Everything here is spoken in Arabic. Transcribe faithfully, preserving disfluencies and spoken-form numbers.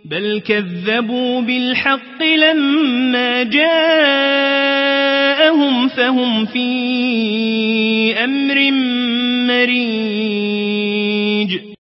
بل كذبوا بالحق لما جاءهم فهم في أمر مريج